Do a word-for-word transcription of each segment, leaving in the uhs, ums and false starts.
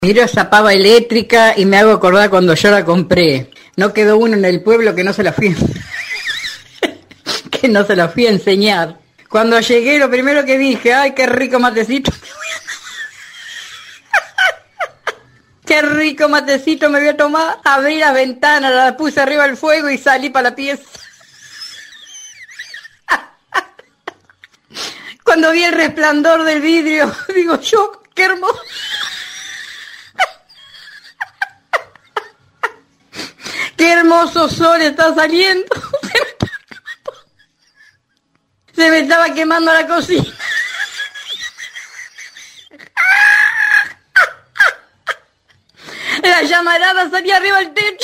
Miro esa pava eléctrica y me hago acordar cuando yo la compré. No quedó uno en el pueblo que no se la fui que no se la fui a enseñar. Cuando llegué, lo primero que dije, ay, qué rico matecito. Qué rico matecito me voy a tomar. Abrí la ventana, la puse arriba del fuego y salí para la pieza. Cuando vi el resplandor del vidrio, digo yo, qué hermoso. Qué hermoso sol está saliendo. Se me estaba quemando la cocina. La llamarada salía arriba del techo.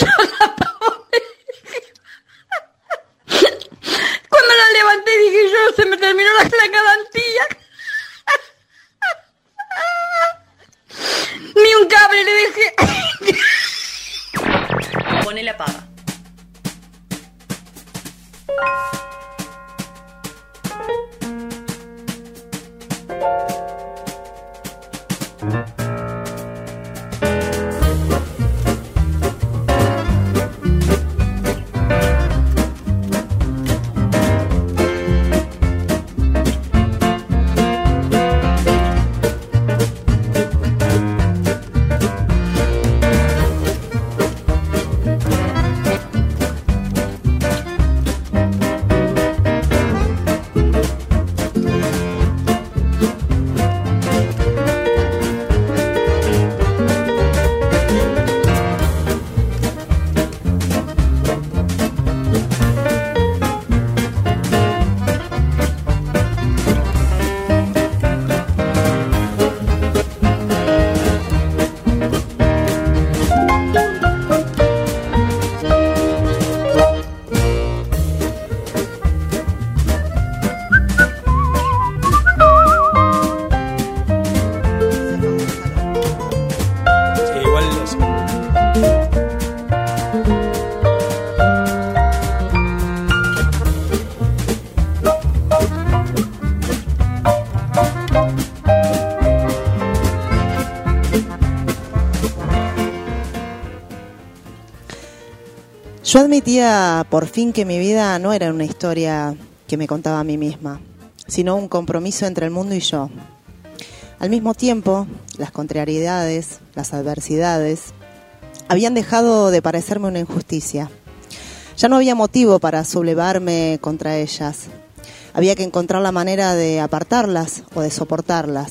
Cuando la levanté dije yo, se me terminó la cadantía. Ni un cable le dejé. Pone la pava. Yo admitía por fin que mi vida no era una historia que me contaba a mí misma, sino un compromiso entre el mundo y yo. Al mismo tiempo, las contrariedades, las adversidades, habían dejado de parecerme una injusticia. Ya no había motivo para sublevarme contra ellas. Había que encontrar la manera de apartarlas o de soportarlas.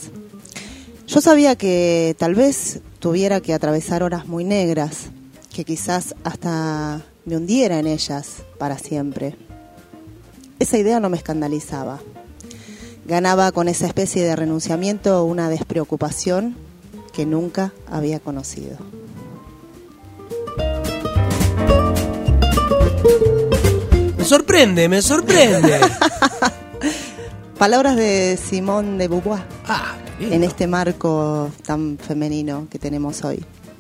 Yo sabía que tal vez tuviera que atravesar horas muy negras, que quizás hasta me hundiera en ellas para siempre. Esa idea no me escandalizaba. Ganaba con esa especie de renunciamiento una despreocupación que nunca había conocido. Me sorprende, me sorprende. Palabras de Simone de Beauvoir. Ah, qué lindo. En este marco tan femenino que tenemos hoy.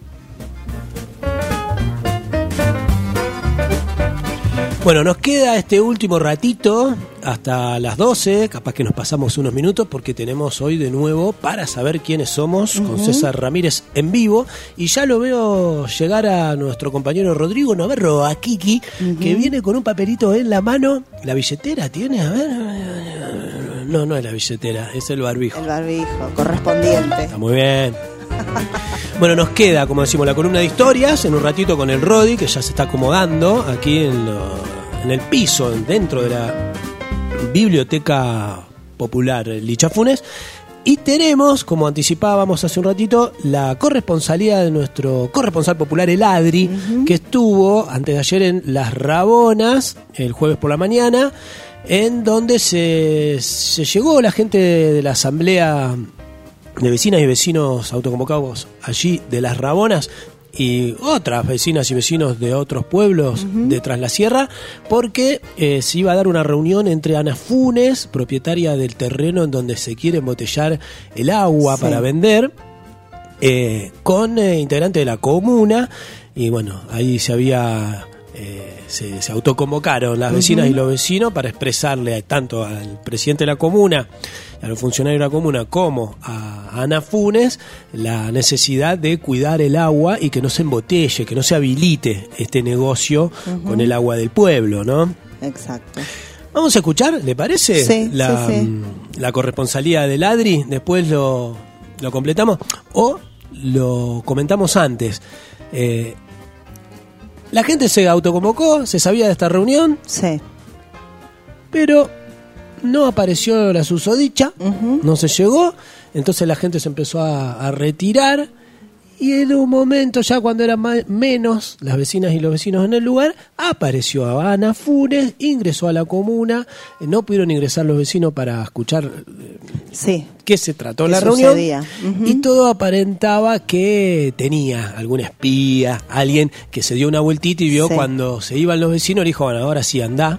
Bueno, nos queda este último ratito hasta las doce, capaz que nos pasamos unos minutos porque tenemos hoy de nuevo Para Saber Quiénes Somos, uh-huh, con César Ramírez en vivo, y ya lo veo llegar a nuestro compañero Rodrigo Navarro, a Kiki, uh-huh, que viene con un papelito en la mano. ¿La billetera tiene? A ver. No, no es la billetera, es el barbijo. El barbijo, correspondiente. Está muy bien. Bueno, nos queda, como decimos, la columna de historias en un ratito con el Rodi, que ya se está acomodando aquí en, lo, en el piso, dentro de la Biblioteca Popular Licha Funes. Y tenemos, como anticipábamos hace un ratito, la corresponsalía de nuestro corresponsal popular, el Adri, uh-huh, que estuvo antes de ayer en Las Rabonas, el jueves por la mañana, en donde se, se llegó la gente de la asamblea de vecinas y vecinos autoconvocados allí de Las Rabonas y otras vecinas y vecinos de otros pueblos, uh-huh, de Tras la Sierra, porque eh, se iba a dar una reunión entre Ana Funes, propietaria del terreno en donde se quiere embotellar el agua, sí, para vender, eh, con eh, integrantes de la comuna, y bueno, ahí se había... Eh, se, se autoconvocaron las vecinas, uh-huh, y los vecinos para expresarle tanto al presidente de la comuna a los funcionarios de la comuna como a Ana Funes la necesidad de cuidar el agua y que no se embotelle, que no se habilite este negocio uh-huh. con el agua del pueblo, ¿no? Exacto. Vamos a escuchar, ¿le parece? Sí, la, sí, sí. la corresponsalía del Adri, después lo, lo completamos o lo comentamos antes. Eh, la gente se autoconvocó, se sabía de esta reunión, sí, pero no apareció la susodicha, uh-huh. no se llegó, entonces la gente se empezó a, a retirar. Y en un momento, ya cuando eran más, menos las vecinas y los vecinos en el lugar, apareció a Ana Funes, ingresó a la comuna, no pudieron ingresar los vecinos para escuchar sí. qué se trató ¿Qué la sucedía? reunión, uh-huh. y todo aparentaba que tenía algún espía, alguien que se dio una vueltita y vio sí. cuando se iban los vecinos, le dijo, bueno, ahora sí andá.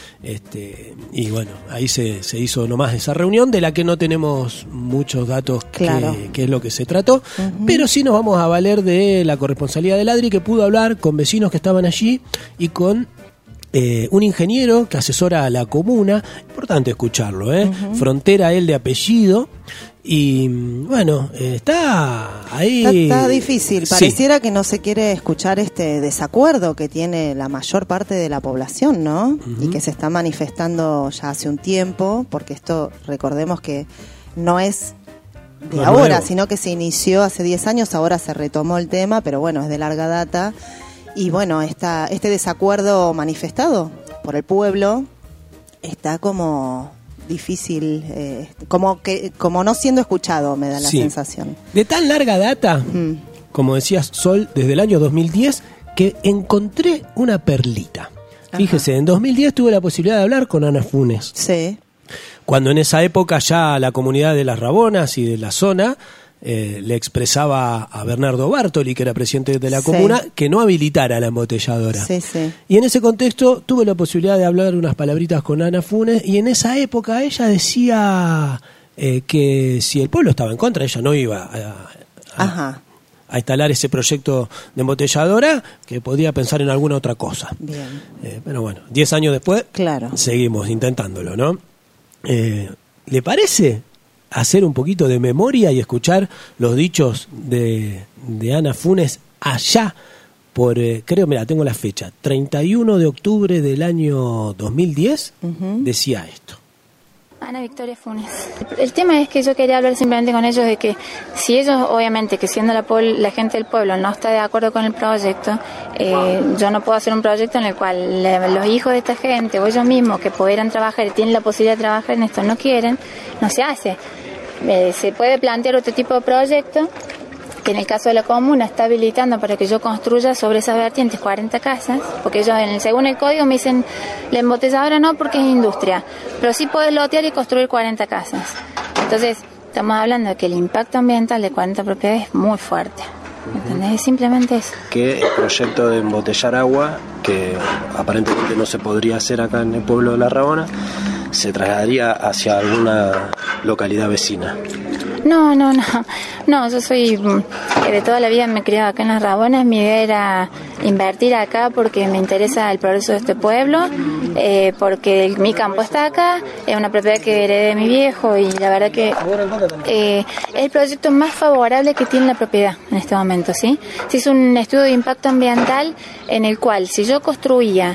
Este, y bueno, ahí se, se hizo nomás esa reunión de la que no tenemos muchos datos claro. que, que es lo que se trató, uh-huh. pero sí nos vamos a valer de la corresponsalía del Adri, que pudo hablar con vecinos que estaban allí y con eh, un ingeniero que asesora a la comuna. Importante escucharlo, ¿eh? Uh-huh. Frontera, él de apellido. Y bueno, eh, está ahí. Está, está difícil. Pareciera sí. que no se quiere escuchar este desacuerdo que tiene la mayor parte de la población, ¿no? Uh-huh. Y que se está manifestando ya hace un tiempo, porque esto, recordemos que no es de no ahora, nuevo. Sino que se inició hace diez años, ahora se retomó el tema, pero bueno, es de larga data. Y bueno, esta, este desacuerdo manifestado por el pueblo está como difícil, eh, como que como no siendo escuchado, me da la sí. sensación. De tan larga data, mm. como decías, Sol, desde el año dos mil diez, que encontré una perlita. Ajá. Fíjese, en dos mil diez tuve la posibilidad de hablar con Ana Funes. Sí. Cuando en esa época ya la comunidad de Las Rabonas y de la zona eh, le expresaba a Bernardo Bartoli, que era presidente de la sí. comuna, que no habilitara la embotelladora. Sí, sí. Y en ese contexto tuve la posibilidad de hablar unas palabritas con Ana Funes, y en esa época ella decía eh, que si el pueblo estaba en contra, ella no iba a, a, Ajá. a instalar ese proyecto de embotelladora, que podía pensar en alguna otra cosa. Bien. Eh, pero bueno, diez años después, claro. seguimos intentándolo, ¿no? Eh, ¿Le parece hacer un poquito de memoria y escuchar los dichos de, de Ana Funes allá por, eh, creo, mira, tengo la fecha, treinta y uno de octubre del año dos mil diez, uh-huh. decía esto. Ana Victoria Funes. El tema es que yo quería hablar simplemente con ellos de que si ellos, obviamente, que siendo la, la gente del pueblo no está de acuerdo con el proyecto, eh, yo no puedo hacer un proyecto en el cual le, los hijos de esta gente o ellos mismos que pudieran trabajar y tienen la posibilidad de trabajar en esto no quieren, no se hace. Eh, se puede plantear otro tipo de proyecto que en el caso de la comuna está habilitando para que yo construya sobre esas vertientes cuarenta casas, porque ellos en el, según el código me dicen la embotelladora no porque es industria, pero sí puedes lotear y construir cuarenta casas. Entonces estamos hablando de que el impacto ambiental de cuarenta propiedades es muy fuerte. ¿Entendés? Es simplemente eso. Que el proyecto de embotellar agua, que aparentemente no se podría hacer acá en el pueblo de La Rabona, se trasladaría hacia alguna localidad vecina. No, no, no. No, yo soy de toda la vida me he criado acá en Las Rabonas. Mi idea era invertir acá porque me interesa el progreso de este pueblo, eh, porque mi campo está acá, es una propiedad que heredé de mi viejo y la verdad que eh, es el proyecto más favorable que tiene la propiedad en este momento, ¿sí? Se hizo un estudio de impacto ambiental en el cual si yo construía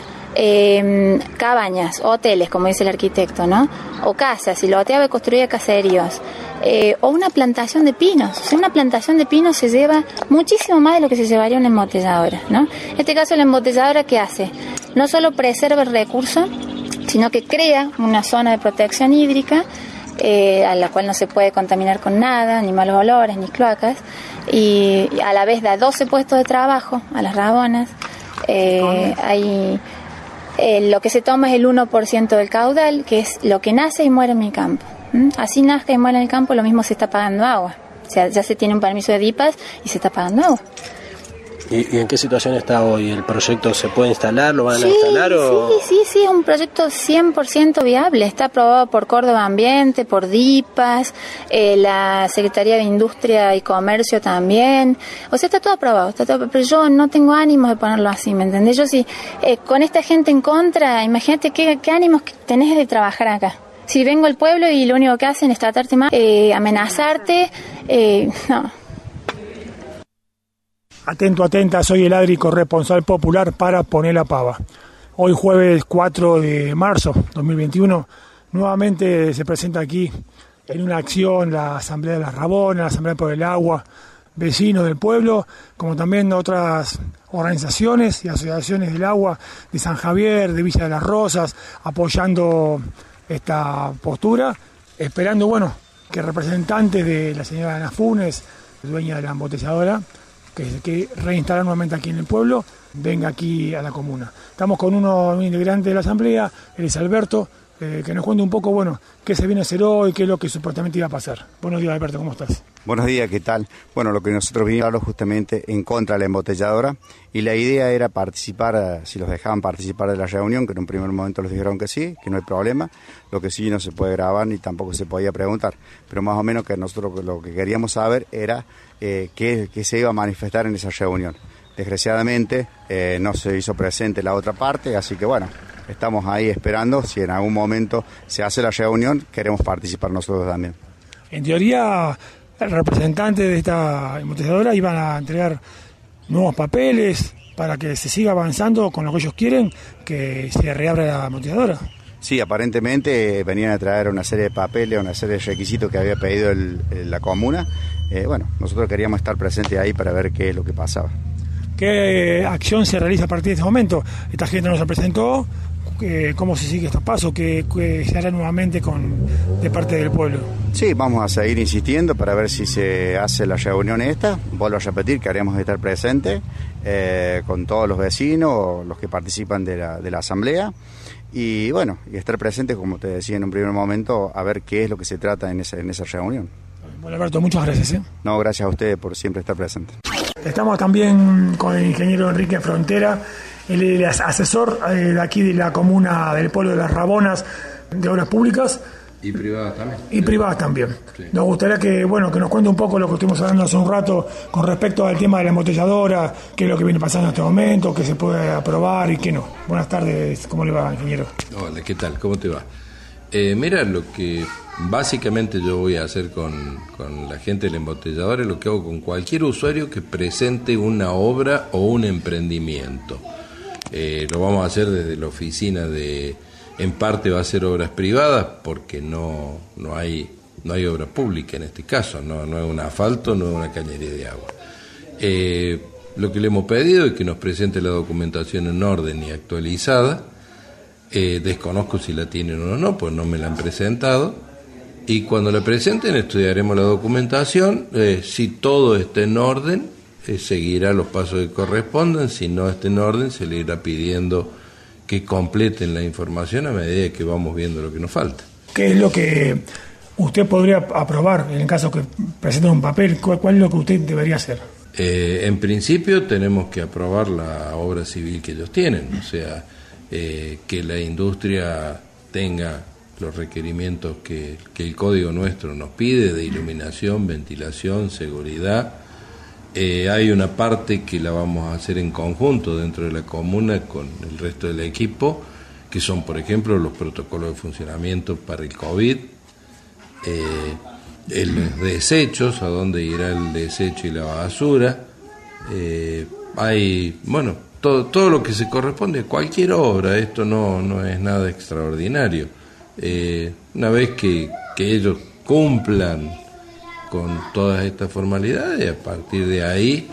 Eh, cabañas, hoteles, como dice el arquitecto, ¿no? O casas, si loteaba y construía caseríos, eh, o una plantación de pinos. O sea, una plantación de pinos se lleva muchísimo más de lo que se llevaría una embotelladora, ¿no? En este caso, la embotelladora, ¿qué hace? No solo preserva el recurso, sino que crea una zona de protección hídrica, eh, a la cual no se puede contaminar con nada, ni malos olores, ni cloacas, y a la vez da doce puestos de trabajo a Las Rabonas. Eh, hay... Eh, lo que se toma es el uno por ciento del caudal, que es lo que nace y muere en mi campo. ¿Mm? Así nazca y muere en el campo, lo mismo se está pagando agua. O sea, ya se tiene un permiso de D I P A S y se está pagando agua. ¿Y, ¿Y en qué situación está hoy? ¿El proyecto se puede instalar? ¿Lo van sí, a instalar? O... Sí, sí, sí, es un proyecto cien por ciento viable. Está aprobado por Córdoba Ambiente, por D I P A S, eh, la Secretaría de Industria y Comercio también. O sea, está todo aprobado, está todo, pero yo no tengo ánimos de ponerlo así, ¿me entendés? Yo sí, eh, con esta gente en contra, imagínate qué, qué ánimos tenés de trabajar acá. si vengo al pueblo y lo único que hacen es tratarte mal, eh, amenazarte, eh, no. Atento, atenta, soy el Adri, corresponsal popular para Poné la Pava. Hoy jueves cuatro de marzo dos mil veintiuno, nuevamente se presenta aquí en una acción la Asamblea de las Rabonas, la Asamblea por el Agua, vecinos del pueblo, como también otras organizaciones y asociaciones del agua de San Javier, de Villa de las Rosas, apoyando esta postura, esperando, bueno, que representantes de la señora Ana Funes, dueña de la embotelladora, que, que reinstalar nuevamente aquí en el pueblo, venga aquí a la comuna. Estamos con uno, un integrante de la asamblea, él es Alberto, eh, que nos cuente un poco, bueno, qué se viene a hacer hoy, qué es lo que supuestamente iba a pasar. Buenos días, Alberto, ¿cómo estás? Buenos días, ¿qué tal? Bueno, lo que nosotros vinimos a hablar justamente en contra de la embotelladora, y la idea era participar, si los dejaban participar de la reunión, que en un primer momento les dijeron que sí, que no hay problema, lo que sí no se puede grabar ni tampoco se podía preguntar, pero más o menos que nosotros lo que queríamos saber era eh, qué, qué se iba a manifestar en esa reunión. Desgraciadamente eh, no se hizo presente la otra parte, así que bueno, estamos ahí esperando, si en algún momento se hace la reunión, queremos participar nosotros también. En teoría, el representante de esta embotelladora iban a entregar nuevos papeles para que se siga avanzando con lo que ellos quieren, que se reabra la embotelladora. Sí, aparentemente eh, venían a traer una serie de papeles, una serie de requisitos que había pedido el, el, la comuna. Eh, bueno, nosotros queríamos estar presentes ahí para ver qué es lo que pasaba. ¿Qué acción se realiza a partir de este momento? Esta gente nos presentó, ¿cómo se sigue estos pasos? ¿Qué, qué se hará nuevamente con, de parte del pueblo? Sí, vamos a seguir insistiendo para ver si se hace la reunión esta. Vuelvo a repetir que haremos estar presentes eh, con todos los vecinos, los que participan de la, de la asamblea. Y bueno, y estar presentes, como te decía en un primer momento, a ver qué es lo que se trata en esa, en esa reunión. Bueno, Alberto, muchas gracias. ¿eh? No, gracias a ustedes por siempre estar presentes. Estamos también con el ingeniero Enrique Frontera, él es asesor de aquí de la comuna del pueblo de las Rabonas de Obras Públicas. Y privadas también. Y privadas también. Sí. Nos gustaría que, bueno, que nos cuente un poco lo que estuvimos hablando hace un rato con respecto al tema de la embotelladora, qué es lo que viene pasando en este momento, qué se puede aprobar y qué no. Buenas tardes, ¿cómo le va, ingeniero? Hola, ¿qué tal? ¿Cómo te va? Eh, mira, lo que básicamente yo voy a hacer con, con la gente de la embotelladora es lo que hago con cualquier usuario que presente una obra o un emprendimiento. Eh, lo vamos a hacer desde la oficina de... En parte va a ser obras privadas porque no, no hay no hay obra pública en este caso, no, no es un asfalto, no es una cañería de agua. Eh, lo que le hemos pedido es que nos presente la documentación en orden y actualizada. Eh, desconozco si la tienen o no, pues no me la han presentado. Y cuando la presenten estudiaremos la documentación. Eh, si todo está en orden, eh, seguirá los pasos que correspondan. Si no está en orden, se le irá pidiendo que completen la información a medida que vamos viendo lo que nos falta. ¿Qué es lo que usted podría aprobar en el caso que presenten un papel? ¿Cuál, cuál es lo que usted debería hacer? Eh, en principio tenemos que aprobar la obra civil que ellos tienen, o sea, eh, que la industria tenga los requerimientos que, que el código nuestro nos pide de iluminación, ventilación, seguridad. Eh, hay una parte que la vamos a hacer en conjunto dentro de la comuna con el resto del equipo, que son, por ejemplo, los protocolos de funcionamiento para el COVID, eh, los desechos, a dónde irá el desecho y la basura. Eh, hay, bueno, todo, todo lo que se corresponde a cualquier obra, esto no, no es nada extraordinario. Eh, una vez que, que ellos cumplan con todas estas formalidades, a partir de ahí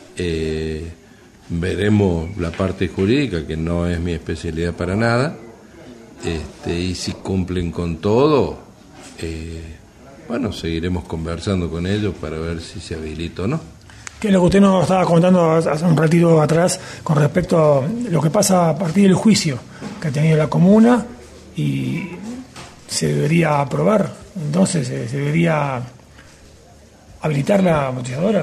eh, veremos la parte jurídica, que no es mi especialidad para nada, este, y si cumplen con todo, eh, bueno, seguiremos conversando con ellos para ver si se habilita o no. ¿Qué es lo que usted nos estaba contando hace un ratito atrás con respecto a lo que pasa a partir del juicio que ha tenido la comuna y se debería aprobar? Entonces, se debería habilitar la embotelladora.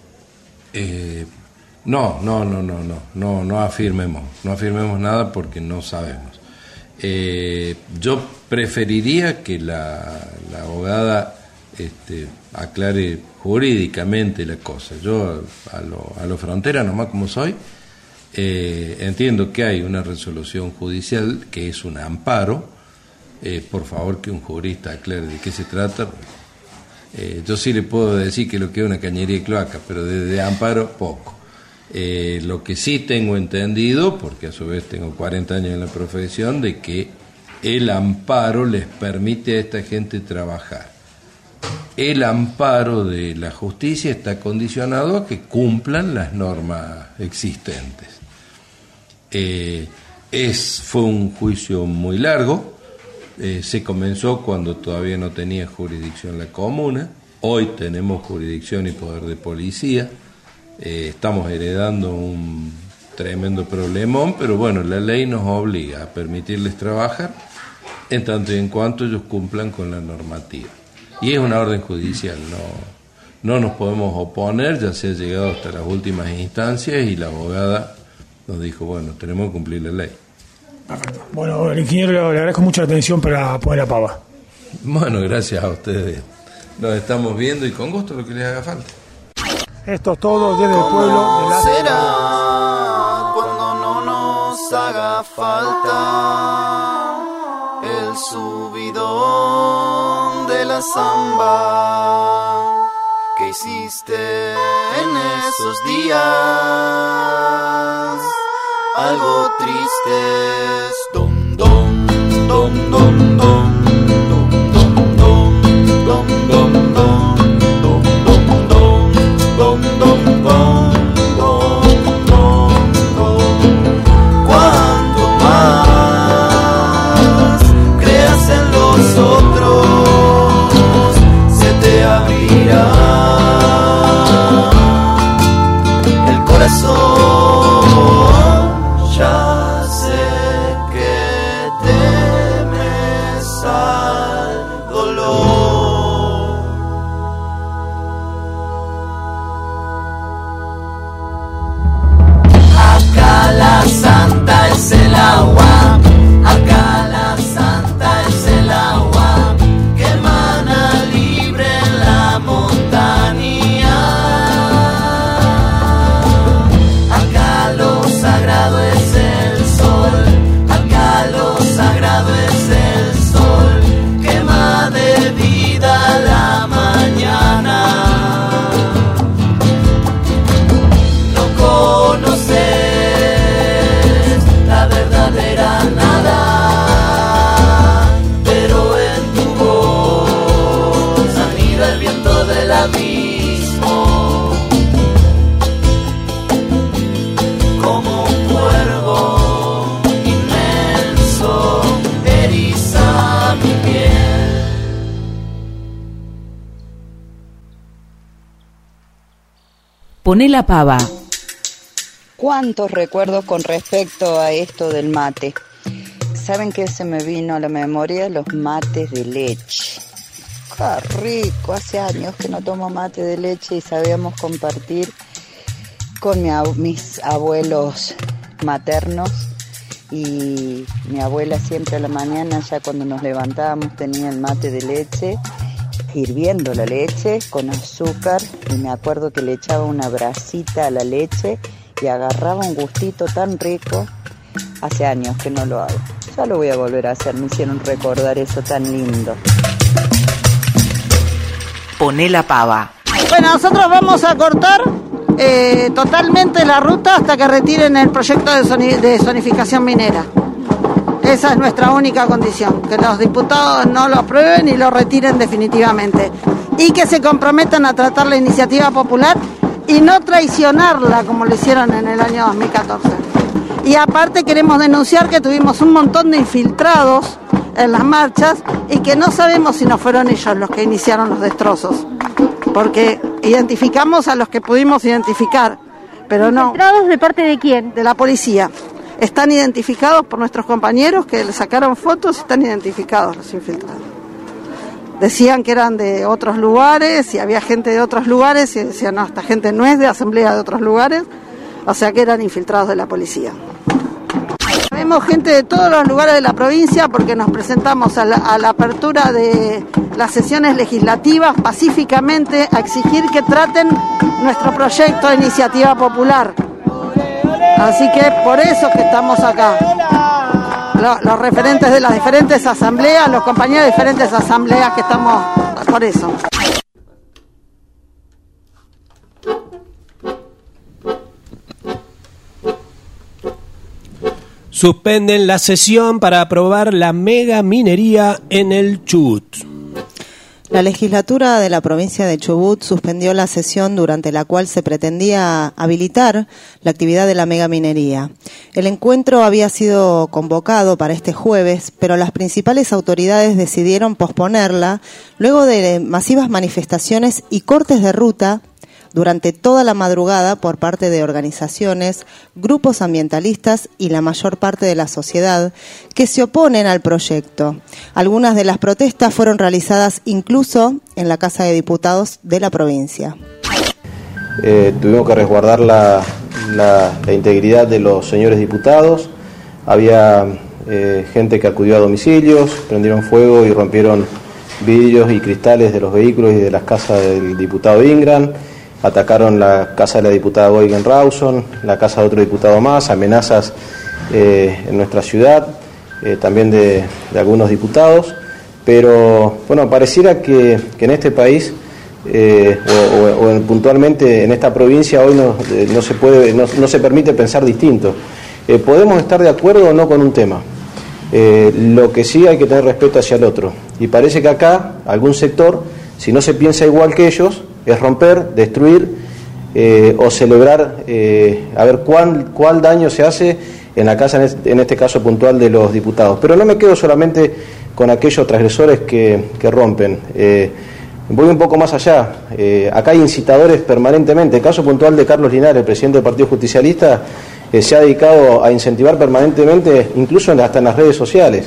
Eh, no, no, no, no, no, no, no afirmemos, no afirmemos nada porque no sabemos. Eh, yo preferiría que la, la abogada este, aclare jurídicamente la cosa. Yo a lo, a lo frontera nomás como soy, eh, entiendo que hay una resolución judicial que es un amparo eh, por favor que un jurista aclare de qué se trata. Eh, yo sí le puedo decir que lo que es una cañería de cloaca, pero de, de amparo, poco. Eh, lo que sí tengo entendido, porque a su vez tengo cuarenta años en la profesión, de que el amparo les permite a esta gente trabajar. El amparo de la justicia está condicionado a que cumplan las normas existentes. Eh, es, fue un juicio muy largo, eh, se comenzó cuando todavía no tenía jurisdicción la comuna, hoy tenemos jurisdicción y poder de policía, eh, estamos heredando un tremendo problemón, pero bueno, la ley nos obliga a permitirles trabajar en tanto y en cuanto ellos cumplan con la normativa. Y es una orden judicial, no, no nos podemos oponer, ya se ha llegado hasta las últimas instancias y la abogada nos dijo, bueno, tenemos que cumplir la ley. Perfecto. Bueno, el ingeniero, le agradezco mucho la atención para Poner la Pava. Bueno, gracias a ustedes. Nos estamos viendo y con gusto lo que les haga falta. Esto es todo desde el pueblo de la... será cuando no nos haga falta el subidón de la samba que hiciste en esos días, algo tristes, dom dom dom dom dom dom dom dom dom dom dom dom dom dom dom dom dom. Cuanto más creas en los otros, se te abrirá el corazón. Ya sé que temes al dolor. Acá la santa es el agua, acá la santa es el agua que emana libre en la montaña. Acá lo sagrado es el sol, acá lo sagrado es el sol, quema de vida la mañana. No conoces la verdadera nada, pero en tu voz anida el viento del abismo. Como un cuervo inmenso eriza mi piel. Poné la Pava. ¿Cuántos recuerdos con respecto a esto del mate? ¿Saben qué se me vino a la memoria? Los mates de leche. ¡Qué rico! Hace años que no tomo mate de leche y sabíamos compartir con mi ab- mis abuelos maternos. Y mi abuela siempre a la mañana, ya cuando nos levantábamos, tenía el mate de leche, hirviendo la leche con azúcar. Y me acuerdo que le echaba una brasita a la leche y agarraba un gustito tan rico. Hace años que no lo hago. Ya lo voy a volver a hacer, me hicieron recordar eso tan lindo. Poné la Pava. Bueno, nosotros vamos a cortar eh, totalmente la ruta hasta que retiren el proyecto de, zoni- de zonificación minera. Esa es nuestra única condición, que los diputados no lo aprueben y lo retiren definitivamente. Y que se comprometan a tratar la iniciativa popular y no traicionarla como lo hicieron en el año dos mil catorce. Y aparte queremos denunciar que tuvimos un montón de infiltrados en las marchas y que no sabemos si no fueron ellos los que iniciaron los destrozos, porque identificamos a los que pudimos identificar, pero no. ¿Infiltrados de parte de quién? De la policía. Están identificados por nuestros compañeros que le sacaron fotos, están identificados los infiltrados. Decían que eran de otros lugares y había gente de otros lugares y decían, no, esta gente no es de asamblea de otros lugares, o sea que eran infiltrados de la policía. Vemos gente de todos los lugares de la provincia porque nos presentamos a la, a la apertura de las sesiones legislativas pacíficamente a exigir que traten nuestro proyecto de iniciativa popular. Así que por eso es que estamos acá. lo, los referentes de las diferentes asambleas, los compañeros de diferentes asambleas que estamos por eso. Suspenden la sesión para aprobar la mega minería en el Chubut. La legislatura de la provincia de Chubut suspendió la sesión durante la cual se pretendía habilitar la actividad de la megaminería. El encuentro había sido convocado para este jueves, pero las principales autoridades decidieron posponerla luego de masivas manifestaciones y cortes de ruta durante toda la madrugada por parte de organizaciones, grupos ambientalistas y la mayor parte de la sociedad que se oponen al proyecto. Algunas de las protestas fueron realizadas incluso en la Casa de Diputados de la provincia. Eh, tuvimos que resguardar la, la, la integridad de los señores diputados. Había eh, gente que acudió a domicilios, prendieron fuego y rompieron vidrios y cristales de los vehículos y de las casas del diputado Ingram. Atacaron la casa de la diputada Boygen Rawson, la casa de otro diputado más, amenazas eh, en nuestra ciudad, eh, también de, de algunos diputados, pero bueno, pareciera que, que en este país, eh, o, o, o puntualmente en esta provincia, hoy no, eh, no, se, puede, no, no se permite pensar distinto. Eh, podemos estar de acuerdo o no con un tema, eh, lo que sí hay que tener respeto hacia el otro, y parece que acá algún sector, si no se piensa igual que ellos, es romper, destruir eh, o celebrar, eh, a ver cuál, cuál daño se hace en la casa, en este, en este caso puntual de los diputados. Pero no me quedo solamente con aquellos transgresores que, que rompen, eh, voy un poco más allá. Eh, acá hay incitadores permanentemente. El caso puntual de Carlos Linares, el presidente del Partido Justicialista, eh, se ha dedicado a incentivar permanentemente, incluso en, hasta en las redes sociales.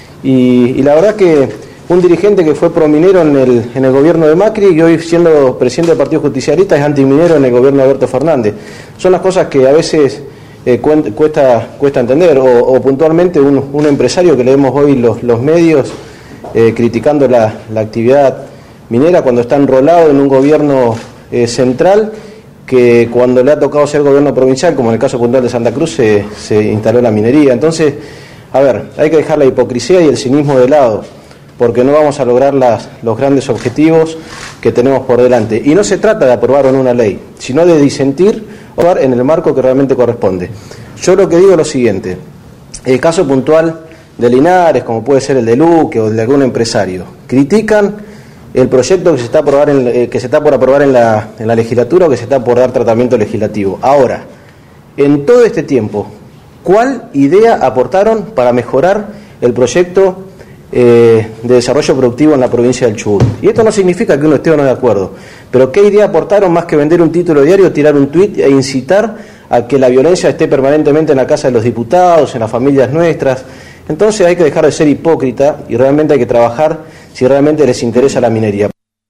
Y, y la verdad que un dirigente que fue prominero en el, en el gobierno de Macri y hoy siendo presidente del Partido Justicialista es antiminero en el gobierno de Alberto Fernández. Son las cosas que a veces eh, cuesta, cuesta entender. O, o puntualmente un, un empresario que leemos hoy los, los medios eh, criticando la, la actividad minera cuando está enrolado en un gobierno eh, central que cuando le ha tocado ser gobierno provincial, como en el caso puntual de Santa Cruz, se, se instaló la minería. Entonces, a ver, hay que dejar la hipocresía y el cinismo de lado, porque no vamos a lograr las, los grandes objetivos que tenemos por delante. Y no se trata de aprobar o no una ley, sino de disentir o aprobar en el marco que realmente corresponde. Yo lo que digo es lo siguiente: el caso puntual de Linares, como puede ser el de Luque o el de algún empresario, critican el proyecto que se está, a aprobar en, eh, que se está por aprobar en la, en la legislatura o que se está por dar tratamiento legislativo. Ahora, en todo este tiempo, ¿cuál idea aportaron para mejorar el proyecto Eh, de desarrollo productivo en la provincia del Chubut? Y esto no significa que uno esté o no de acuerdo, pero ¿qué idea aportaron más que vender un título diario, tirar un tuit e incitar a que la violencia esté permanentemente en la casa de los diputados, en las familias nuestras? Entonces hay que dejar de ser hipócrita y realmente hay que trabajar si realmente les interesa la minería.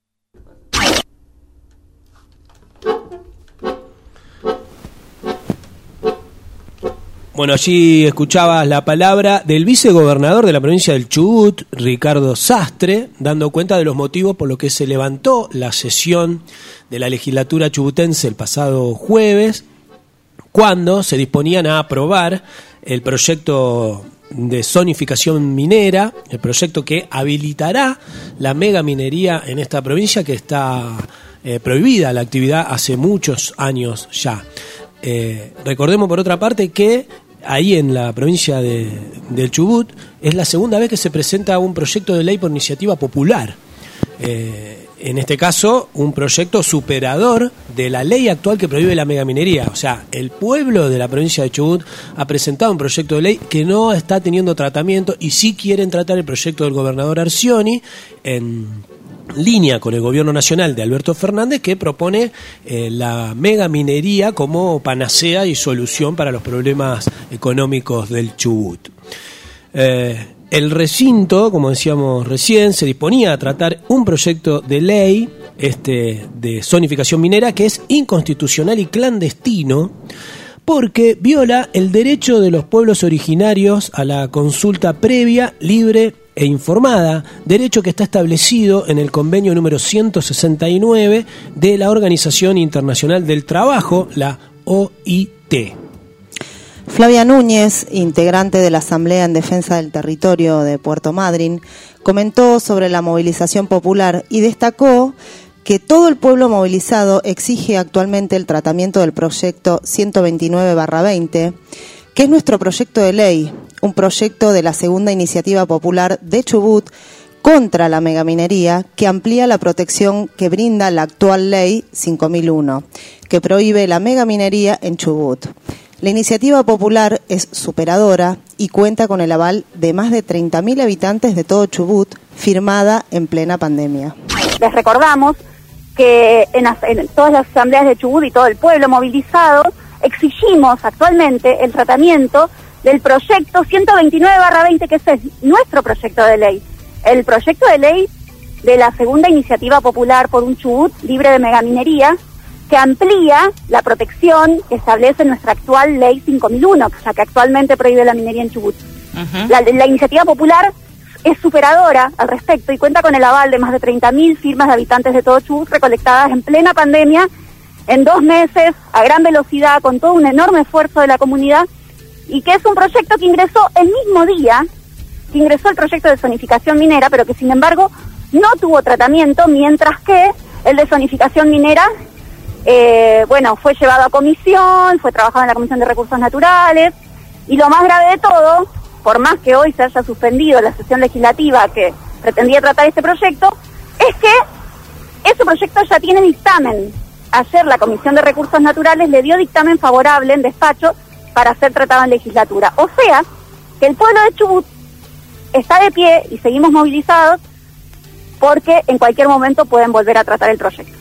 Bueno, allí escuchabas la palabra del vicegobernador de la provincia del Chubut, Ricardo Sastre, dando cuenta de los motivos por los que se levantó la sesión de la legislatura chubutense el pasado jueves, cuando se disponían a aprobar el proyecto de zonificación minera, el proyecto que habilitará la mega minería en esta provincia, que está eh, prohibida la actividad hace muchos años ya. Eh, recordemos por otra parte que ahí en la provincia de, del Chubut es la segunda vez que se presenta un proyecto de ley por iniciativa popular. Eh, en este caso, un proyecto superador de la ley actual que prohíbe la megaminería. O sea, el pueblo de la provincia de Chubut ha presentado un proyecto de ley que no está teniendo tratamiento y sí quieren tratar el proyecto del gobernador Arcioni en línea con el gobierno nacional de Alberto Fernández, que propone eh, la megaminería como panacea y solución para los problemas económicos del Chubut. Eh, el recinto, como decíamos recién, se disponía a tratar un proyecto de ley este de zonificación minera que es inconstitucional y clandestino porque viola el derecho de los pueblos originarios a la consulta previa, libre e informada, derecho que está establecido en el convenio número ciento sesenta y nueve de la Organización Internacional del Trabajo, la O I T. Flavia Núñez, integrante de la Asamblea en Defensa del Territorio de Puerto Madryn, comentó sobre la movilización popular y destacó que todo el pueblo movilizado exige actualmente el tratamiento del proyecto ciento veintinueve barra veinte, que es nuestro proyecto de ley, un proyecto de la segunda iniciativa popular de Chubut contra la megaminería, que amplía la protección que brinda la actual ley cinco mil uno, que prohíbe la megaminería en Chubut. La iniciativa popular es superadora y cuenta con el aval de más de treinta mil habitantes de todo Chubut, firmada en plena pandemia. Les recordamos que en, en todas las asambleas de Chubut y todo el pueblo movilizado exigimos actualmente el tratamiento del proyecto ciento veintinueve barra veinte, que ese es nuestro proyecto de ley. El proyecto de ley de la segunda iniciativa popular por un Chubut libre de megaminería, que amplía la protección que establece nuestra actual ley cinco mil uno, o sea, que actualmente prohíbe la minería en Chubut. Uh-huh. La, la iniciativa popular es superadora al respecto y cuenta con el aval de más de treinta mil firmas de habitantes de todo Chubut recolectadas en plena pandemia, en dos meses, a gran velocidad, con todo un enorme esfuerzo de la comunidad, y que es un proyecto que ingresó el mismo día que ingresó el proyecto de zonificación minera, pero que sin embargo no tuvo tratamiento, mientras que el de zonificación minera Eh, bueno, fue llevado a comisión, fue trabajado en la Comisión de Recursos Naturales, y lo más grave de todo, por más que hoy se haya suspendido la sesión legislativa que pretendía tratar este proyecto, es que ese proyecto ya tiene dictamen. Ayer la Comisión de Recursos Naturales le dio dictamen favorable en despacho para ser tratado en legislatura. O sea, que el pueblo de Chubut está de pie y seguimos movilizados porque en cualquier momento pueden volver a tratar el proyecto.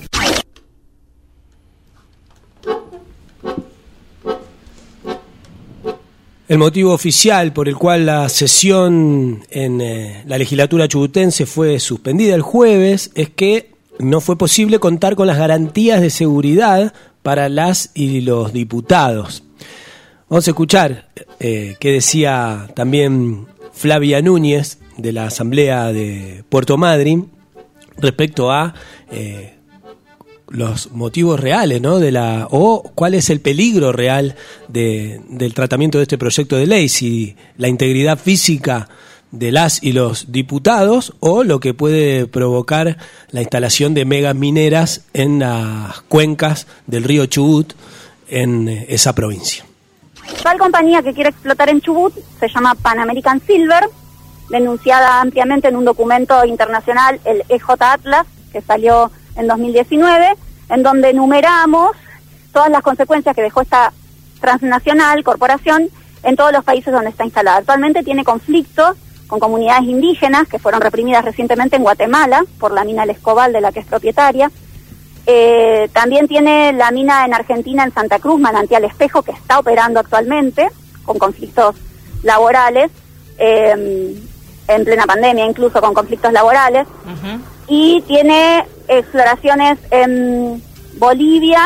El motivo oficial por el cual la sesión en eh, la legislatura chubutense fue suspendida el jueves es que no fue posible contar con las garantías de seguridad para las y los diputados. Vamos a escuchar eh, qué decía también Flavia Núñez de la Asamblea de Puerto Madryn respecto a eh, los motivos reales, ¿no? De la o cuál es el peligro real de, del tratamiento de este proyecto de ley, si la integridad física de las y los diputados o lo que puede provocar la instalación de megas mineras en las cuencas del río Chubut en esa provincia. Tal compañía que quiere explotar en Chubut se llama Pan American Silver, denunciada ampliamente en un documento internacional, el E J Atlas, que salió en dos mil diecinueve, en donde enumeramos todas las consecuencias que dejó esta transnacional corporación en todos los países donde está instalada. Actualmente tiene conflictos con comunidades indígenas que fueron reprimidas recientemente en Guatemala por la mina El Escobal, de la que es propietaria. Eh, también tiene la mina en Argentina, en Santa Cruz, Manantial Espejo, que está operando actualmente con conflictos laborales, eh, en plena pandemia, incluso con conflictos laborales. Uh-huh. Y tiene exploraciones en Bolivia,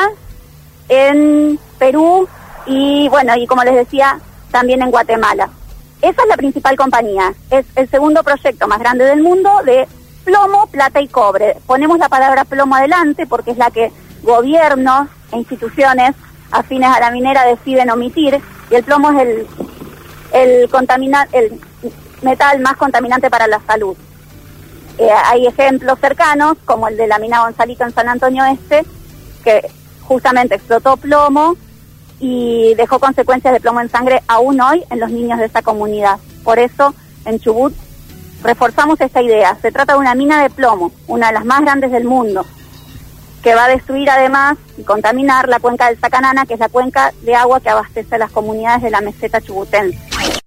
en Perú y, bueno, y como les decía, también en Guatemala. Esa es la principal compañía. Es el segundo proyecto más grande del mundo de plomo, plata y cobre. Ponemos la palabra plomo adelante porque es la que gobiernos e instituciones afines a la minera deciden omitir, y el plomo es el, el, contamina, el metal más contaminante para la salud. Eh, hay ejemplos cercanos, como el de la mina Gonzalito en San Antonio Este, que justamente explotó plomo y dejó consecuencias de plomo en sangre aún hoy en los niños de esa comunidad. Por eso, en Chubut, reforzamos esta idea. Se trata de una mina de plomo, una de las más grandes del mundo, que va a destruir además y contaminar la cuenca del Sacanana, que es la cuenca de agua que abastece a las comunidades de la meseta chubutense.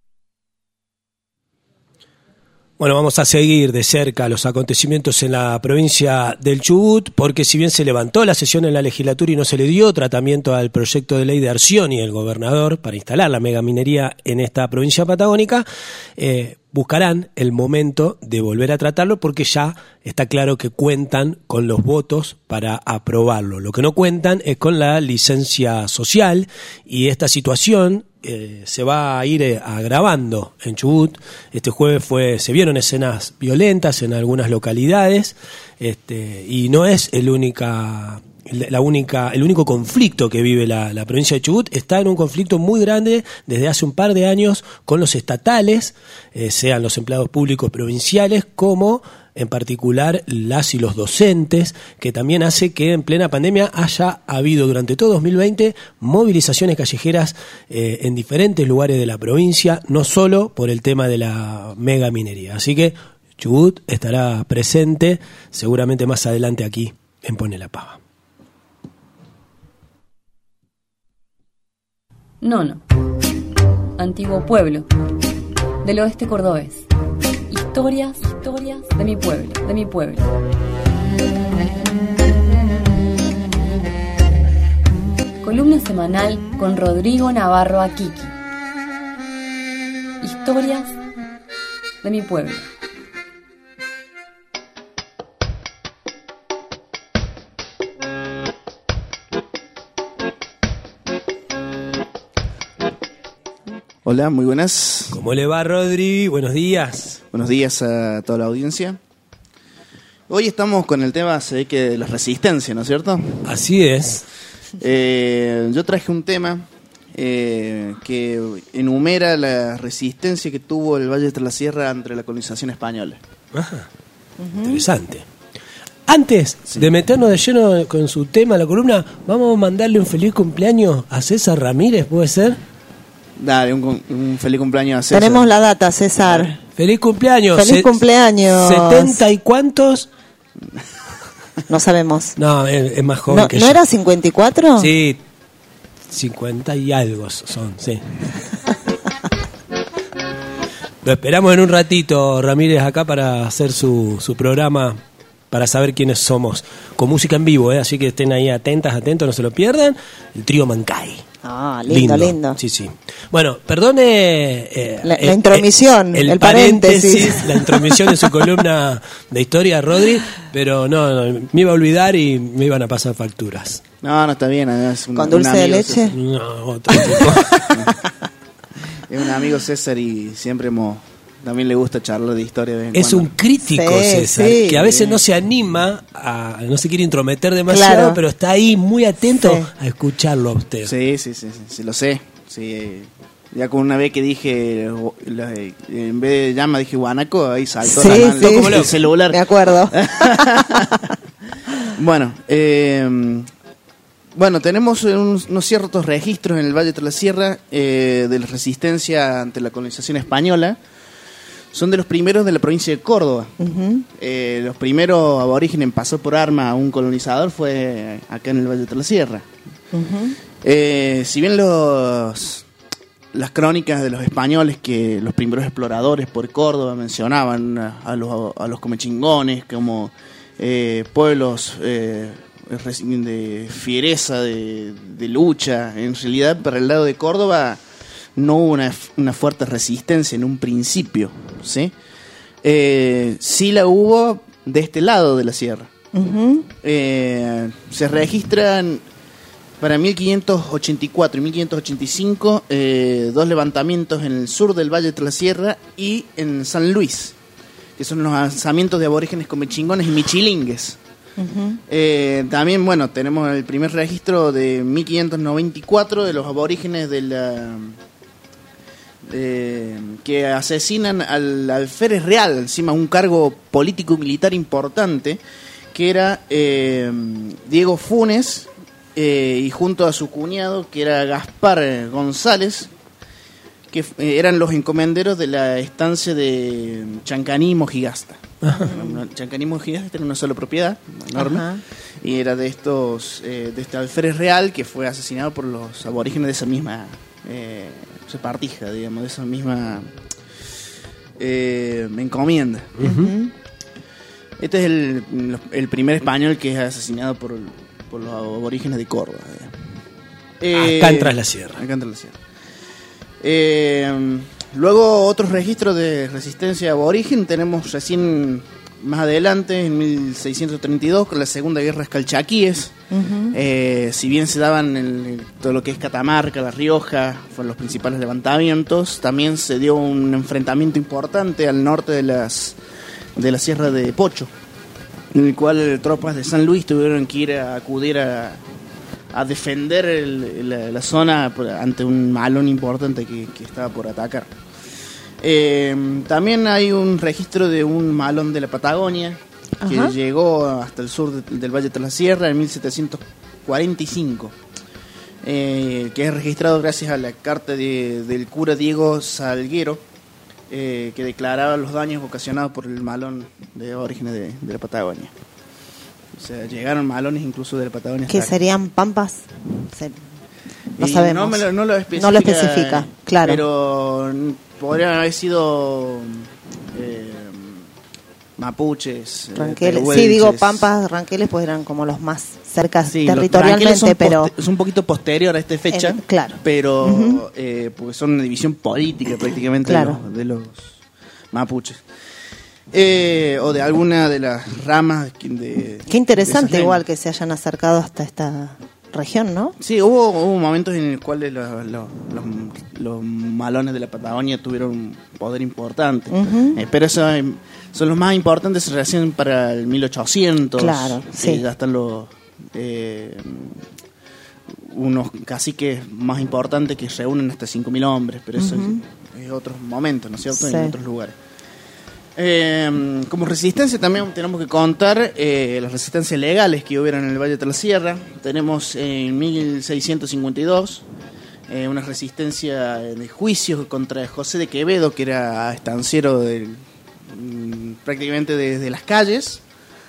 Bueno, vamos a seguir de cerca los acontecimientos en la provincia del Chubut, porque si bien se levantó la sesión en la legislatura y no se le dio tratamiento al proyecto de ley de Arcioni, el gobernador, para instalar la megaminería en esta provincia patagónica, eh, buscarán el momento de volver a tratarlo porque ya está claro que cuentan con los votos para aprobarlo. Lo que no cuentan es con la licencia social, y esta situación Eh, se va a ir eh, agravando en Chubut. Este jueves fue, se vieron escenas violentas en algunas localidades, este, y no es el única la única, el único conflicto que vive la, la provincia de Chubut. Está en un conflicto muy grande desde hace un par de años con los estatales, eh, sean los empleados públicos provinciales como en particular las y los docentes, que también hace que en plena pandemia haya habido durante todo dos mil veinte movilizaciones callejeras eh, en diferentes lugares de la provincia, no solo por el tema de la mega minería. Así que Chubut estará presente seguramente más adelante aquí en Pone la Pava. Nono, antiguo pueblo del oeste cordobés. Historias, historias de mi pueblo, de mi pueblo. Columna semanal con Rodrigo Navarro Akiki. Historias de mi pueblo. Hola, muy buenas. ¿Cómo le va, Rodri? Buenos días. Buenos días a toda la audiencia. Hoy estamos con el tema, se ve que de la resistencia, ¿no es cierto? Así es. Eh, yo traje un tema eh, que enumera la resistencia que tuvo el Valle de la Sierra ante la colonización española. Ajá. Uh-huh. Interesante. Antes sí. de meternos de lleno con su tema, la columna, vamos a mandarle un feliz cumpleaños a César Ramírez, ¿puede ser? Dale, un, un feliz cumpleaños a César. Tenemos la data, César. Feliz cumpleaños. Feliz Se, cumpleaños. ¿setenta y cuántos? No sabemos. No, es, es más joven ¿No, que ¿no yo. era cincuenta y cuatro? Sí, cincuenta y algo son, sí. Lo esperamos en un ratito, Ramírez, acá para hacer su, su programa, para saber quiénes somos, con música en vivo, ¿eh? Así que estén ahí atentas, atentos, no se lo pierdan. El trío Mancay. Ah, lindo, lindo, lindo. Sí, sí. Bueno, perdone... Eh, la, eh, la intromisión, eh, el, el paréntesis, paréntesis. La intromisión de su columna de historia, Rodri, pero no, no, me iba a olvidar y me iban a pasar facturas. No, no está bien. Es un, ¿Con dulce un de leche? César. No, otro tipo. Es un amigo César y siempre hemos... También le gusta charlar de historia de vez en Es cuando. un crítico, sí, César, sí, que a veces sí. no se anima, a, no se quiere intrometer demasiado, Claro. pero está ahí muy atento Sí. a escucharlo a usted. Sí, sí, sí, sí, sí, lo sé. Sí, ya con una vez que dije, la- en vez de llama dije guanaco, ahí saltó Sí, la mano, sí. como el celular. Me acuerdo. Bueno, eh, bueno, tenemos un- unos ciertos registros en el Valle de la Sierra eh, de la resistencia ante la colonización española. Son de los primeros de la provincia de Córdoba. Uh-huh. Eh, los primeros aborígenes en pasar por arma a un colonizador fue acá en el Valle de la Sierra. Uh-huh. Eh, si bien los las crónicas de los españoles, que los primeros exploradores por Córdoba mencionaban a, a los, a los comechingones como eh, pueblos eh, de fiereza, de, de lucha, en realidad para el lado de Córdoba no hubo una, una fuerte resistencia en un principio, ¿sí? Eh, sí la hubo de este lado de la sierra. Uh-huh. Eh, se registran para mil quinientos ochenta y cuatro y mil quinientos ochenta y cinco eh, dos levantamientos en el sur del Valle de la Sierra y en San Luis, que son los lanzamientos de aborígenes comechingones y michilingues. Uh-huh. Eh, también, bueno, tenemos el primer registro de mil quinientos noventa y cuatro de los aborígenes de la, eh, que asesinan al alférez real, encima un cargo político y militar importante, que era eh, Diego Funes, eh, y junto a su cuñado, que era Gaspar González, que eh, eran los encomenderos de la estancia de Chancaní y Mojigasta. Chancaní y Mojigasta era una sola propiedad enorme. Ajá. Y era de estos eh, de este alférez real que fue asesinado por los aborígenes de esa misma eh, partija, digamos, de esa misma eh, encomienda. Uh-huh. Este es el, el primer español que es asesinado por, por los aborígenes de Córdoba. Eh, acá en Tras la Sierra. Acá en Tras la Sierra. Eh, luego otros registros de resistencia aborigen tenemos recién más adelante, en mil seiscientos treinta y dos, con la Segunda Guerra Calchaquíes. Uh-huh. Eh, si bien se daban en todo lo que es Catamarca, La Rioja, fueron los principales levantamientos, también se dio un enfrentamiento importante al norte de las de la Sierra de Pocho. en el cual tropas de San Luis tuvieron que ir a acudir a, a defender el, la, la zona ante un malón importante que, que estaba por atacar. Eh, también hay un registro de un malón de la Patagonia que Ajá. llegó hasta el sur de, del Valle de la Sierra en mil setecientos cuarenta y cinco, eh, que es registrado gracias a la carta de, del cura Diego Salguero, eh, que declaraba los daños ocasionados por el malón de orígenes de, de la Patagonia. O sea, llegaron malones incluso de la Patagonia. ¿Qué serían pampas? Se... No y sabemos. No, me lo, no, lo especifica, no lo especifica, claro. Pero podrían haber sido eh, mapuches. Ranqueles. Eh, sí, digo pampas, ranqueles, pues eran como los más cerca sí, territorialmente, pero es un poquito posterior a esta fecha. En, claro. Pero uh-huh. eh, porque son una división política prácticamente claro. de, los, de los mapuches. Eh, o de alguna de las ramas de... Qué interesante igual que se hayan acercado hasta esta región, ¿no? Sí, hubo, hubo momentos en los cuales los, los, los, los malones de la Patagonia tuvieron un poder importante. Uh-huh. Eh, pero eso, son los más importantes recién para el mil ochocientos. Claro, sí. Ya están los... Eh, unos caciques más importantes que reúnen hasta cinco mil hombres, pero eso uh-huh. es, es otros momentos, ¿no es cierto? Sí. En otros lugares. Eh, como resistencia también tenemos que contar eh, las resistencias legales que hubieron en el Valle de la Sierra. Tenemos en mil seiscientos cincuenta y dos eh, una resistencia de juicio contra José de Quevedo, que era estanciero del, prácticamente desde las calles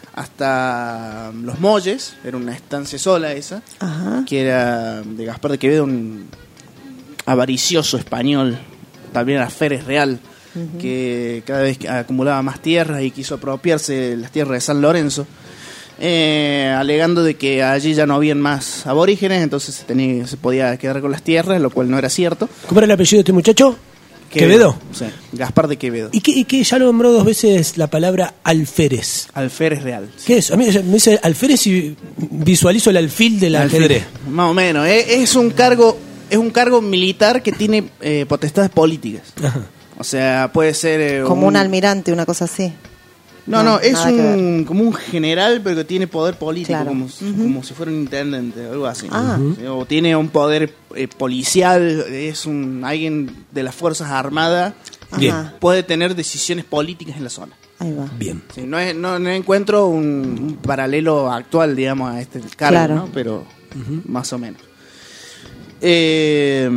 hasta los Molles. Era una estancia sola esa. Ajá. Que era de Gaspar de Quevedo, un avaricioso español, también era Férez Real, uh-huh. que cada vez acumulaba más tierras y quiso apropiarse de las tierras de San Lorenzo, eh, alegando de que allí ya no habían más aborígenes, entonces se, tenía, se podía quedar con las tierras, lo cual no era cierto. ¿Cómo era el apellido de este muchacho? Quevedo. Sí, Gaspar de Quevedo. ¿Y que, y que ya nombró dos veces la palabra alférez? Alférez Real. Sí. ¿Qué es? A mí me dice alférez y visualizo el alfil del ajedrez. Más o menos. Es, es un cargo es un cargo militar que tiene eh, potestades políticas. Ajá. O sea, puede ser... Eh, como un, un almirante, una cosa así. No, no, no es un, como un general, pero que tiene poder político, claro. como, uh-huh. como si fuera un intendente, algo así. Ah. O tiene un poder eh, policial, es un alguien de las Fuerzas Armadas que puede tener decisiones políticas en la zona. Ahí va. Bien. Sí, no, es, no, no encuentro un, un paralelo actual, digamos, a este cargo, claro. ¿no? Pero uh-huh. más o menos. Eh...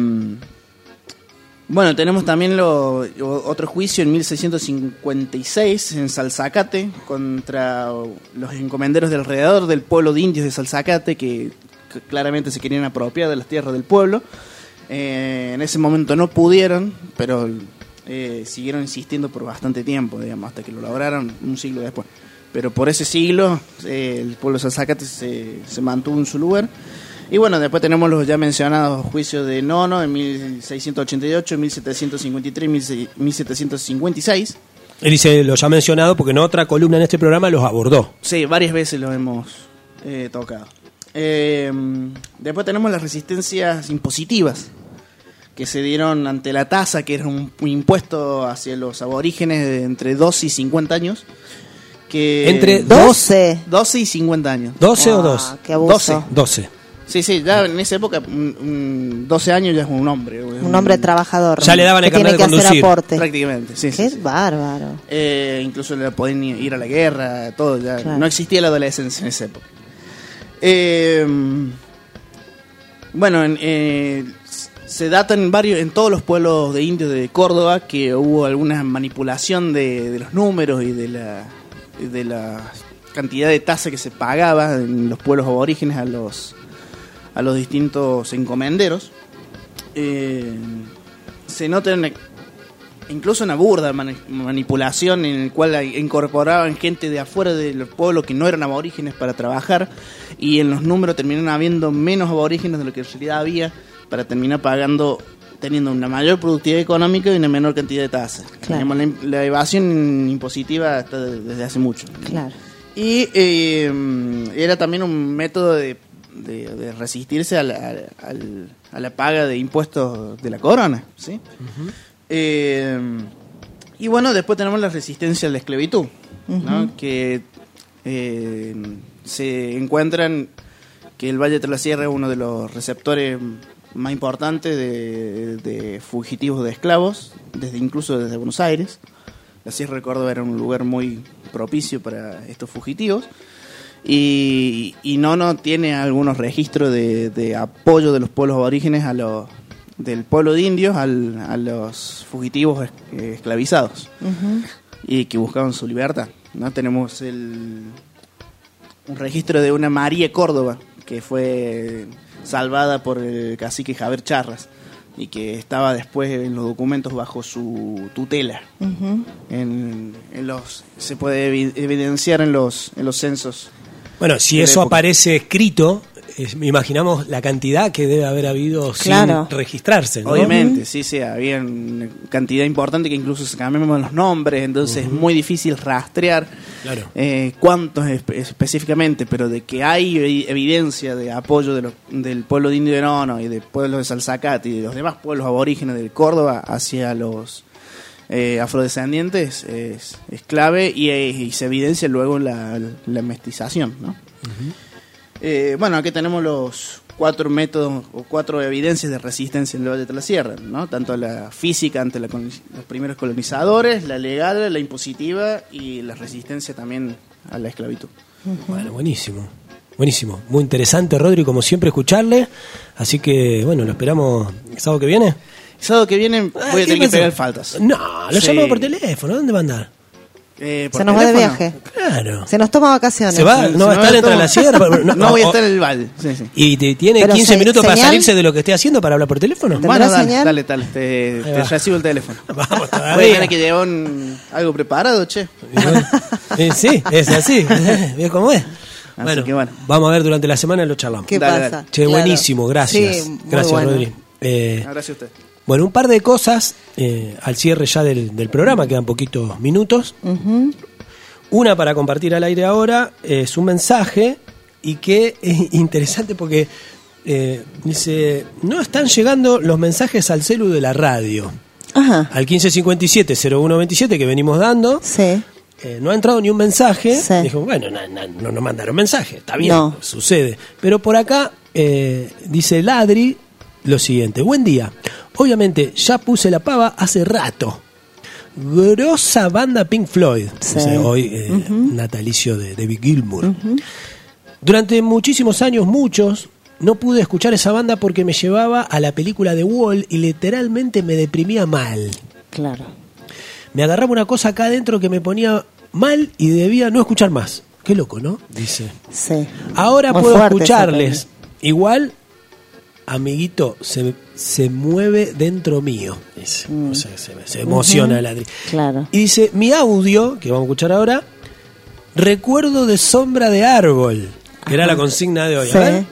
Bueno, tenemos también lo, otro juicio en mil seiscientos cincuenta y seis en Salzacate contra los encomenderos de alrededor del pueblo de indios de Salzacate que, que claramente se querían apropiar de las tierras del pueblo. Eh, en ese momento no pudieron, pero eh, siguieron insistiendo por bastante tiempo, digamos, hasta que lo lograron un siglo después. Pero por ese siglo eh, el pueblo de Salzacate se, se mantuvo en su lugar. Y bueno, después tenemos los ya mencionados juicios de Nono en mil seiscientos ochenta y ocho, mil setecientos cincuenta y tres y mil setecientos cincuenta y seis. Él dice, los ha mencionado porque en otra columna en este programa los abordó. Sí, varias veces los hemos eh, tocado. Eh, después tenemos las resistencias impositivas que se dieron ante la tasa, que era un, un impuesto hacia los aborígenes de entre doce y cincuenta años. Que ¿Entre doce? doce y cincuenta años. ¿doce ah, o dos? Qué abuso. doce. doce. Sí, sí, ya en esa época, un, un doce años ya es un hombre. Un, un hombre trabajador. Ya le daban el carnet de conducir. Hacer aporte. Prácticamente, sí. Qué sí, sí. bárbaro. Eh, incluso le podían ir a la guerra, todo. Ya claro. No existía la adolescencia en esa época. Eh, bueno, en, eh, se datan en, varios, en todos los pueblos de indios de Córdoba que hubo alguna manipulación de, de los números y de la, de la cantidad de tasa que se pagaba en los pueblos aborígenes a los... a los distintos encomenderos. Eh, se nota una, incluso una burda mani- manipulación en el cual incorporaban gente de afuera del pueblo que no eran aborígenes para trabajar, y en los números terminaron habiendo menos aborígenes de lo que en realidad había, para terminar pagando, teniendo una mayor productividad económica y una menor cantidad de tasas. Claro. La, la evasión impositiva está desde hace mucho. Claro. Y eh, era también un método de De, de resistirse a la, a, a la paga de impuestos de la corona, ¿sí? Uh-huh. Eh, y bueno, después tenemos la resistencia a la esclavitud, uh-huh. ¿no? Que eh, se encuentran que el Valle de la Sierra es uno de los receptores más importantes de, de fugitivos de esclavos, desde incluso desde Buenos Aires. La Sierra de Córdoba era un lugar muy propicio para estos fugitivos. Y, y Nono tiene algunos registros de, de apoyo de los pueblos aborígenes a los del pueblo de indios al, a los fugitivos es, esclavizados uh-huh. y que buscaban su libertad, ¿no? Tenemos el, un registro de una María Córdoba que fue salvada por el cacique Javier Charras y que estaba después en los documentos bajo su tutela. Uh-huh. En, en los se puede evi- evidenciar en los en los censos. Bueno, si eso aparece escrito, es, imaginamos la cantidad que debe haber habido claro. sin registrarse, ¿no? Obviamente, sí, sí, había una cantidad importante que incluso se cambiamos los nombres, entonces uh-huh. es muy difícil rastrear claro. eh, cuántos espe- específicamente, pero de que hay evidencia de apoyo de los, del pueblo de Indio de Nono y del pueblo de Salzacate y de los demás pueblos aborígenes de Córdoba hacia los Eh, afrodescendientes es, es clave y, y se evidencia luego la, la mestización, ¿no? Uh-huh. Eh, bueno, aquí tenemos los cuatro métodos o cuatro evidencias de resistencia en el Valle de la Sierra, ¿no? Tanto la física ante la, los primeros colonizadores, la legal, la impositiva y la resistencia también a la esclavitud. Uh-huh. Bueno, buenísimo. Buenísimo, muy interesante, Rodri, como siempre, escucharle. Así que, bueno, lo esperamos el sábado que viene. El sábado que viene voy a tener que pegar faltas. No, lo sí. llamo por teléfono. ¿Dónde va a andar? Eh, se nos teléfono? va de viaje. Claro. Se nos toma vacaciones. Se va, no, no va a estar entre la sierra. No, no voy a estar en el valle. Sí, sí. Y te, tiene Pero quince se, minutos señal, para salirse de lo que esté haciendo para hablar por teléfono. Bueno, dale, dale, dale, te, te recibo el teléfono. Vamos, todavía. Voy a tener que llevar un, algo preparado, che. Eh, sí, es así. ¿Ves cómo es? Bueno, bueno, vamos a ver durante la semana lo charlamos. ¿Qué dale, pasa? Dale. Che, claro. Buenísimo, gracias. Sí, gracias, bueno. Rodri. Eh, Gracias a usted. Bueno, un par de cosas eh, al cierre ya del, del programa, quedan poquitos minutos. Uh-huh. Una para compartir al aire ahora es un mensaje y que es interesante porque eh, dice, no están llegando los mensajes al celu de la radio. Ajá. Al quince cincuenta y siete cero uno veintisiete que venimos dando. Sí. Eh, no ha entrado ni un mensaje. Sí. Dijo, bueno, no, no, no nos mandaron mensaje, está bien, no. sucede. Pero por acá eh, dice Ladri lo siguiente: buen día. Obviamente ya puse la pava hace rato. Grosa banda Pink Floyd. Sí. O sea, hoy eh, uh-huh. natalicio de David Gilmour. Uh-huh. Durante muchísimos años, muchos, no pude escuchar esa banda porque me llevaba a la película de Wall y literalmente me deprimía mal. Claro. Me agarraba una cosa acá adentro que me ponía mal y debía no escuchar más. Qué loco, ¿no? Dice. Sí. Ahora Muy puedo escucharles. Igual, amiguito, se, se mueve dentro mío. Dice. Mm. O sea, se, se emociona el uh-huh. Adri. Claro. Y dice, mi audio, que vamos a escuchar ahora, recuerdo de sombra de árbol, que Ajá. era la consigna de hoy. Sí. A ver.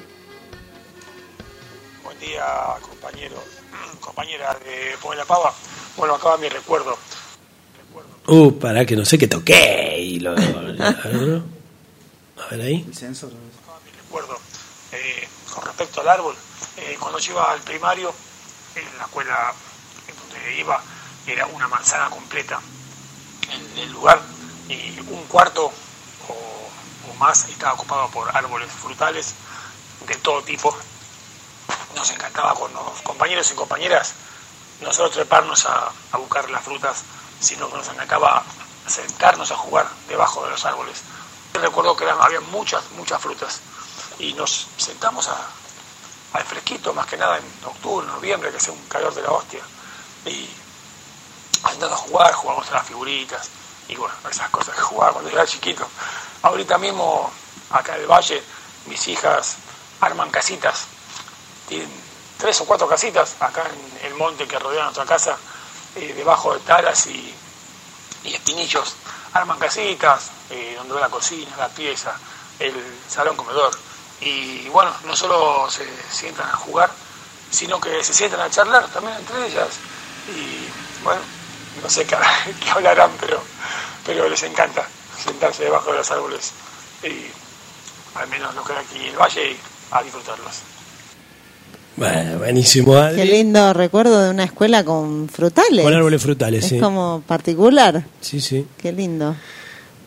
Buen día, compañero, compañera de Pone la Pava. Bueno, acaba mi recuerdo. Uh, para que no sé qué toqué. Y lo, lo, a, ver, a ver ahí. El sensor. Mi recuerdo. Eh, con respecto al árbol, eh, cuando yo iba al primario, en la escuela en donde iba, era una manzana completa en el lugar y un cuarto o, o más estaba ocupado por árboles frutales de todo tipo. Nos encantaba con los compañeros y compañeras no solo treparnos a, a buscar las frutas, sino que nos encantaba sentarnos a jugar debajo de los árboles. Recuerdo que eran, había muchas, muchas frutas y nos sentamos a, al fresquito, más que nada en octubre, noviembre, que hace un calor de la hostia, y andando a jugar, jugamos a las figuritas y bueno, esas cosas que jugaba cuando era chiquito. Ahorita mismo, acá en el valle, mis hijas arman casitas, tienen tres o cuatro casitas acá en el monte que rodea nuestra casa, eh, debajo de taras y, y espinillos, arman casitas, eh, donde va la cocina, la pieza, el salón comedor, y bueno, no solo se sientan a jugar, sino que se sientan a charlar también entre ellas, y bueno, no sé qué, qué hablarán, pero, pero les encanta sentarse debajo de los árboles, y al menos lo que hay aquí en el valle, y a disfrutarlos. Bueno, buenísimo, Adri. Qué lindo recuerdo de una escuela con frutales. Con árboles frutales, es sí. Es como particular. Sí, sí. Qué lindo.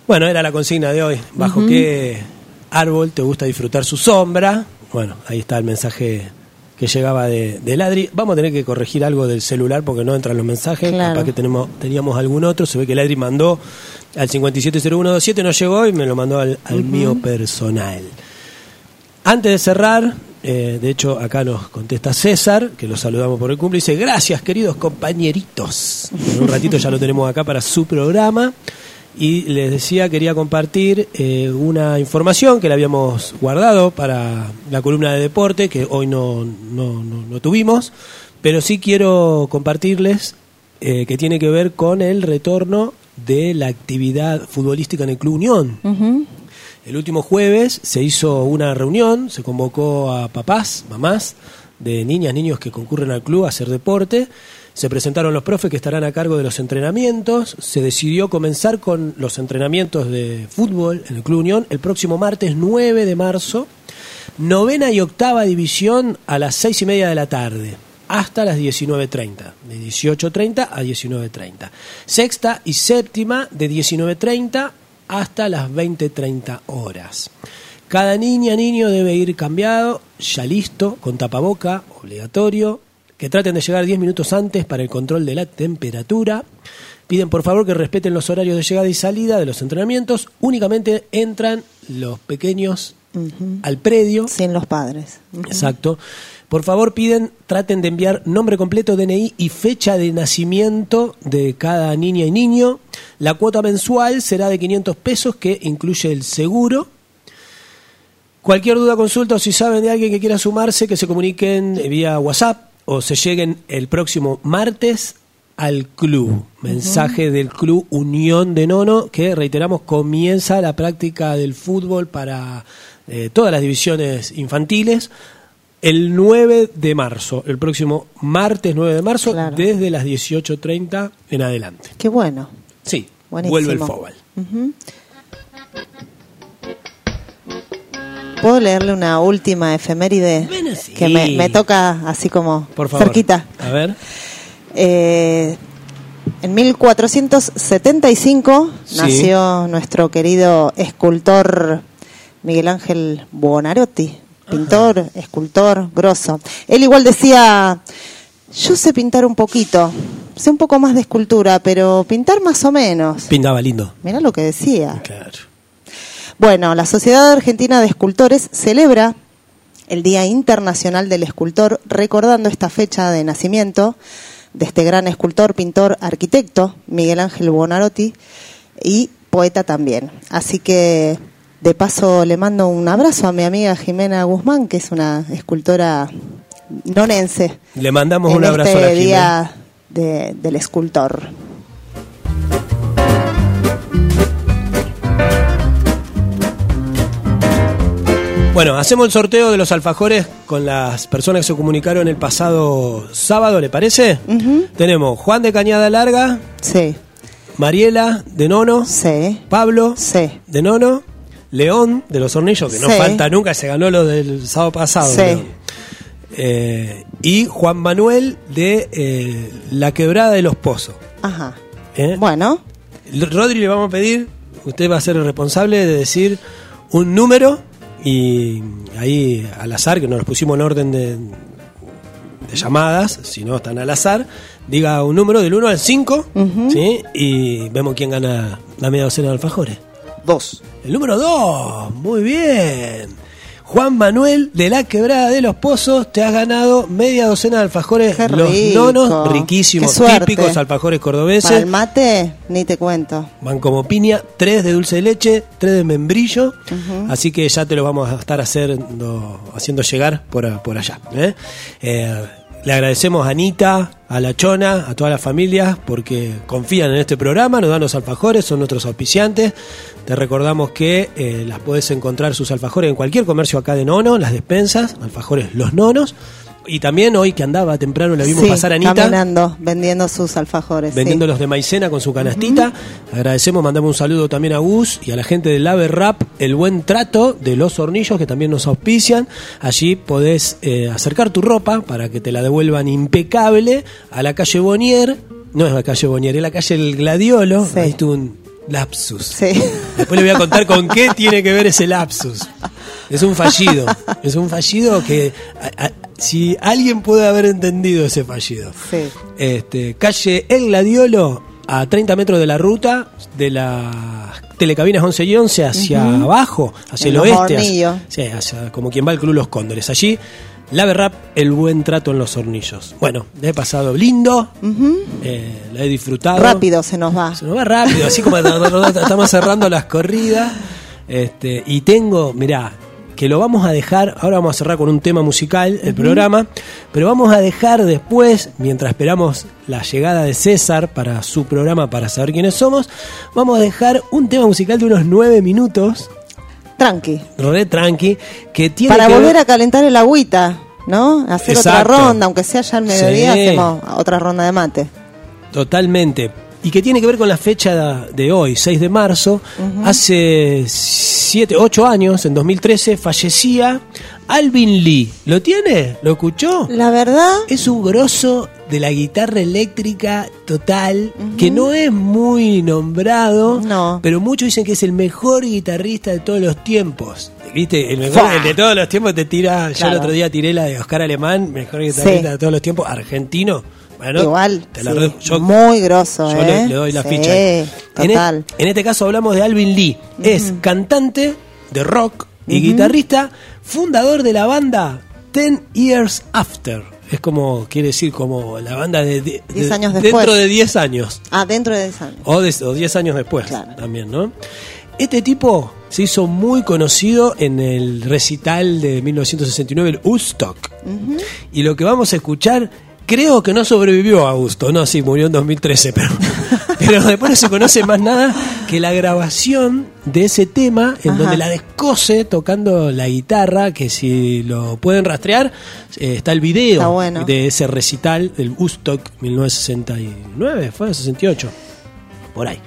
Bueno, era la consigna de hoy. ¿Bajo uh-huh. qué árbol te gusta disfrutar su sombra? Bueno, ahí está el mensaje que llegaba de, de Ladri. Vamos a tener que corregir algo del celular porque no entran los mensajes. Claro. Capaz que tenemos, teníamos algún otro. Se ve que Ladri mandó al cincuenta y siete cero uno veintisiete, no llegó y me lo mandó al, al uh-huh. mío personal. Antes de cerrar, eh, de hecho acá nos contesta César, que lo saludamos por el cumple, dice: gracias queridos compañeritos. En un ratito ya lo tenemos acá para su programa. Y les decía, quería compartir eh, una información que la habíamos guardado para la columna de deporte, que hoy no, no, no, no tuvimos, pero sí quiero compartirles eh, que tiene que ver con el retorno de la actividad futbolística en el Club Unión. Uh-huh. El último jueves se hizo una reunión, se convocó a papás, mamás de niñas, niños que concurren al club a hacer deporte. Se presentaron los profes que estarán a cargo de los entrenamientos. Se decidió comenzar con los entrenamientos de fútbol en el Club Unión el próximo martes nueve de marzo. Novena y octava división a las seis y media de la tarde hasta las diecinueve treinta. De dieciocho treinta a diecinueve treinta. Sexta y séptima de diecinueve treinta hasta las veinte treinta horas. Cada niña, niño debe ir cambiado, ya listo, con tapaboca, obligatorio. Que traten de llegar diez minutos antes para el control de la temperatura. Piden por favor que respeten los horarios de llegada y salida de los entrenamientos. Únicamente entran los pequeños uh-huh. al predio. Sin los padres. Uh-huh. Exacto. Por favor piden, traten de enviar nombre completo, D N I y fecha de nacimiento de cada niña y niño. La cuota mensual será de quinientos pesos, que incluye el seguro. Cualquier duda, consulta o si saben de alguien que quiera sumarse, que se comuniquen vía WhatsApp o se lleguen el próximo martes al club. Mensaje uh-huh. del Club Unión de Nono, que reiteramos comienza la práctica del fútbol para eh, todas las divisiones infantiles el nueve de marzo, el próximo martes nueve de marzo, claro. desde las dieciocho treinta en adelante. Qué bueno. Sí, buenísimo. Vuelve el fútbol. Uh-huh. ¿Puedo leerle una última efeméride? Bueno, sí. Que me, me toca así como Por favor. cerquita. A ver. Eh, en mil cuatrocientos setenta y cinco sí. nació nuestro querido escultor Miguel Ángel Buonarroti, pintor, Ajá. escultor, grosso. Él igual decía: yo sé pintar un poquito, sé un poco más de escultura, pero pintar más o menos. Pintaba lindo. Mirá lo que decía. Claro. Bueno, la Sociedad Argentina de Escultores celebra el Día Internacional del Escultor, recordando esta fecha de nacimiento de este gran escultor, pintor, arquitecto, Miguel Ángel Buonarroti, y poeta también. Así que, de paso, le mando un abrazo a mi amiga Jimena Guzmán, que es una escultora nonense. Le mandamos un abrazo este a la Jimena. Día de, del escultor. Bueno, hacemos el sorteo de los alfajores con las personas que se comunicaron el pasado sábado, ¿le parece? Uh-huh. Tenemos Juan de Cañada Larga. Sí. Mariela de Nono. Sí. Pablo. Sí. De Nono. León de Los Hornillos, que no sí. falta nunca, se ganó lo del sábado pasado. Sí. Eh, y Juan Manuel de eh, La Quebrada de los Pozos. Ajá. ¿Eh? Bueno. Rodri, le vamos a pedir, usted va a ser el responsable de decir un número. Y ahí al azar, que nos los pusimos en orden de, de llamadas, si no están al azar, diga un número del uno al cinco, uh-huh. ¿sí? Y vemos quién gana la media docena de alfajores. Dos. El número dos, muy bien. Juan Manuel de La Quebrada de los Pozos, te has ganado media docena de alfajores. Qué Los rico. Nonos, riquísimos, típicos alfajores cordobeses. Para el mate, ni te cuento. Van como piña, tres de dulce de leche, tres de membrillo, uh-huh. así que ya te lo vamos a estar haciendo, haciendo llegar por, por allá. ¿eh? Eh, le agradecemos a Anita, a la Chona, a todas las familias, porque confían en este programa, nos dan los alfajores, son nuestros auspiciantes. Te recordamos que eh, las podés encontrar sus alfajores en cualquier comercio acá de Nono, las despensas, alfajores Los Nonos. Y también hoy que andaba temprano la vimos sí, pasar a Anita. Caminando, vendiendo sus alfajores. Vendiendo sí. los de maicena con su canastita. Uh-huh. Agradecemos, mandamos un saludo también a Gus y a la gente del Ave Rap, el buen trato de Los Hornillos, que también nos auspician. Allí podés eh, acercar tu ropa para que te la devuelvan impecable a la calle Bonier. No es la calle Bonier, es la calle El Gladiolo. Sí. Ahí estuvo un Lapsus. Sí. Después le voy a contar con qué tiene que ver ese lapsus. Es un fallido. Es un fallido que a, a, si alguien puede haber entendido ese fallido. Sí. Este, calle El Gladiolo, a treinta metros de la ruta de las telecabinas once y once hacia Uh-huh. abajo, hacia En el los oeste. Hornillos. Hacia, sí, hacia, como quien va al Club Los Cóndores. Allí, Lave Rap, el buen trato en los hornillos. Bueno, le he pasado lindo, Ujú. eh, la he disfrutado. Rápido se nos va. Se nos va rápido, así como estamos cerrando las corridas. Este, y tengo, mirá, que lo vamos a dejar, ahora vamos a cerrar con un tema musical, el Ujú. programa, pero vamos a dejar después, mientras esperamos la llegada de César para su programa para saber quiénes somos, vamos a dejar un tema musical de unos nueve minutos. Tranqui. Re tranqui, que tiene Para que volver ver- a calentar el agüita, ¿no? Hacer Exacto. otra ronda, aunque sea ya al mediodía, Sí. hacemos otra ronda de mate. Totalmente. Y que tiene que ver con la fecha de hoy, seis de marzo. Ujú. Hace siete, ocho años, en dos mil trece, fallecía Alvin Lee. ¿Lo tiene? ¿Lo escuchó? La verdad, Es un grosso de la guitarra eléctrica total, que no es muy nombrado, No. pero muchos dicen que es el mejor guitarrista de todos los tiempos. ¿Viste? El mejor Fua. el de todos los tiempos te tira. Yo Claro. el otro día tiré la de Oscar Alemán, mejor guitarrista Sí. de todos los tiempos, argentino. Bueno, igual, te la sí, re- yo- muy grosso, yo ¿eh? le, le doy la Sí, ficha. En, total. e- en este caso hablamos de Alvin Lee. Es cantante de rock y Ujú. guitarrista, fundador de la banda Ten Years After. Es como, quiere decir, como la banda de... de- Diez de- años Dentro después. de diez años. Ah, dentro de diez años. O, de, o diez años después también, ¿no? Este tipo se hizo muy conocido en el recital de mil novecientos sesenta y nueve, el Woodstock. Ujú. Y lo que vamos a escuchar, creo que no sobrevivió a Augusto, no, sí, murió en dos mil trece, pero, pero después no se conoce más nada que la grabación de ese tema, en Ajá. donde la descose tocando la guitarra, que si lo pueden rastrear, eh, está el video Está bueno. de ese recital, del Woodstock mil novecientos sesenta y nueve, fue sesenta y ocho, por ahí.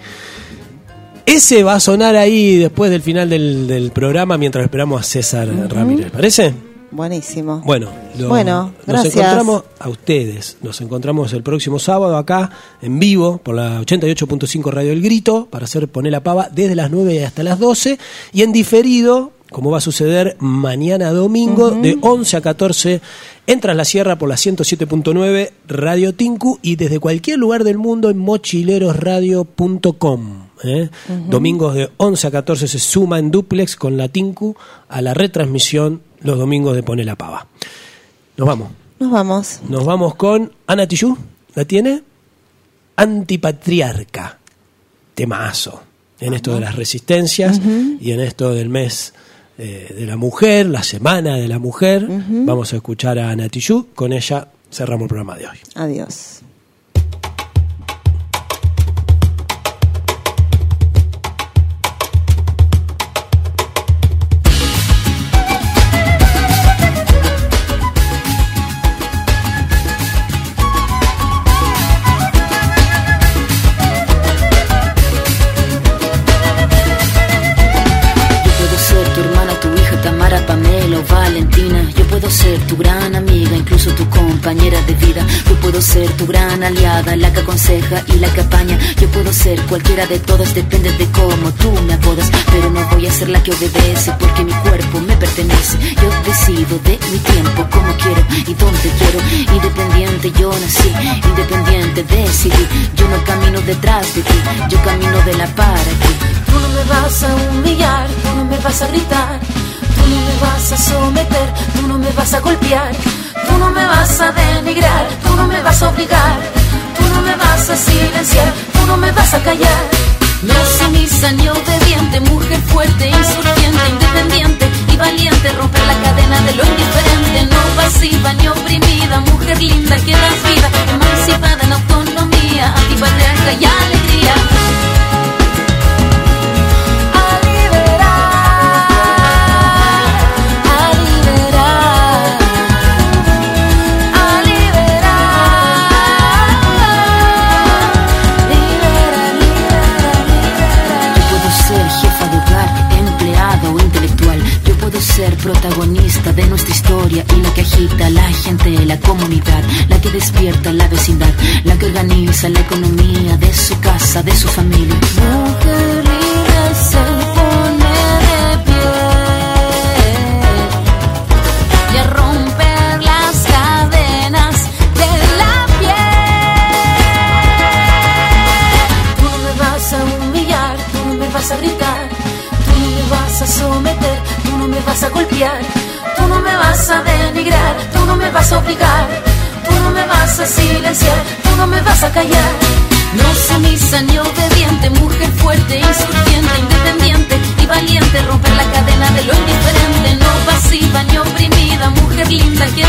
Ese va a sonar ahí después del final del, del programa, mientras esperamos a César Ramírez, ¿parece? Buenísimo. Bueno, lo- Bueno, nos gracias. encontramos a ustedes. Nos encontramos el próximo sábado acá, en vivo, por la ochenta y ocho punto cinco Radio El Grito, para hacer Poné la Pava desde las nueve hasta las doce. Y en diferido, como va a suceder mañana domingo, Ujú. de once a catorce, en Tras la Sierra por la ciento siete punto nueve Radio Tinku, y desde cualquier lugar del mundo en mochilerosradio punto com. ¿eh? Ujú. Domingos de once a catorce se suma en duplex con la Tinku a la retransmisión los domingos de Poné la Pava. Nos vamos. Nos vamos. Nos vamos con Ana Tijoux. ¿La tiene? Antipatriarca. Temazo. En esto de las resistencias Ujú. y en esto del mes eh, de la mujer, la semana de la mujer. Ujú. Vamos a escuchar a Ana Tijoux. Con ella cerramos el programa de hoy. Adiós. Yo puedo ser tu hermana, tu hija, Tamara, Pamela o Valentina. Yo puedo ser tu gran amiga, incluso tu compañera de vida. Yo puedo ser tu gran aliada, la que aconseja y la que apaña. Yo puedo ser cualquiera de todas, depende de cómo tú me apodas. Pero no voy a ser la que obedece, porque mi cuerpo me pertenece. Yo decido de mi tiempo, como quiero y donde quiero. Independiente yo nací, independiente decidí. Yo no camino detrás de ti, yo camino de la para ti. Tú no me vas a humillar, tú no me vas a gritar, tú no me vas a someter, tú no me vas a golpear, tú no me vas a denigrar, tú no me vas a obligar, tú no me vas a silenciar, tú no me vas a callar. No sumisa ni obediente, mujer fuerte, insurgente, independiente y valiente, romper la cadena de lo indiferente, no pasiva ni oprimida, mujer linda que das vida, emancipada en autonomía, antipatriarca y alegría. Ser protagonista de nuestra historia y la que agita la gente, la comunidad, la que despierta la vecindad, la que organiza la economía de su casa, de su familia. Mujer libre se pone de pie y a romper las cadenas de la piel. Tú no me vas a humillar, tú no me vas a gritar, tú no me vas a someter, tú no me vas a golpear, tú no me vas a denigrar, tú no me vas a obligar, tú no me vas a silenciar, tú no me vas a callar. No sumisa ni obediente, mujer fuerte, insurgente, independiente y valiente, romper la cadena de lo indiferente. No pasiva ni oprimida, mujer linda que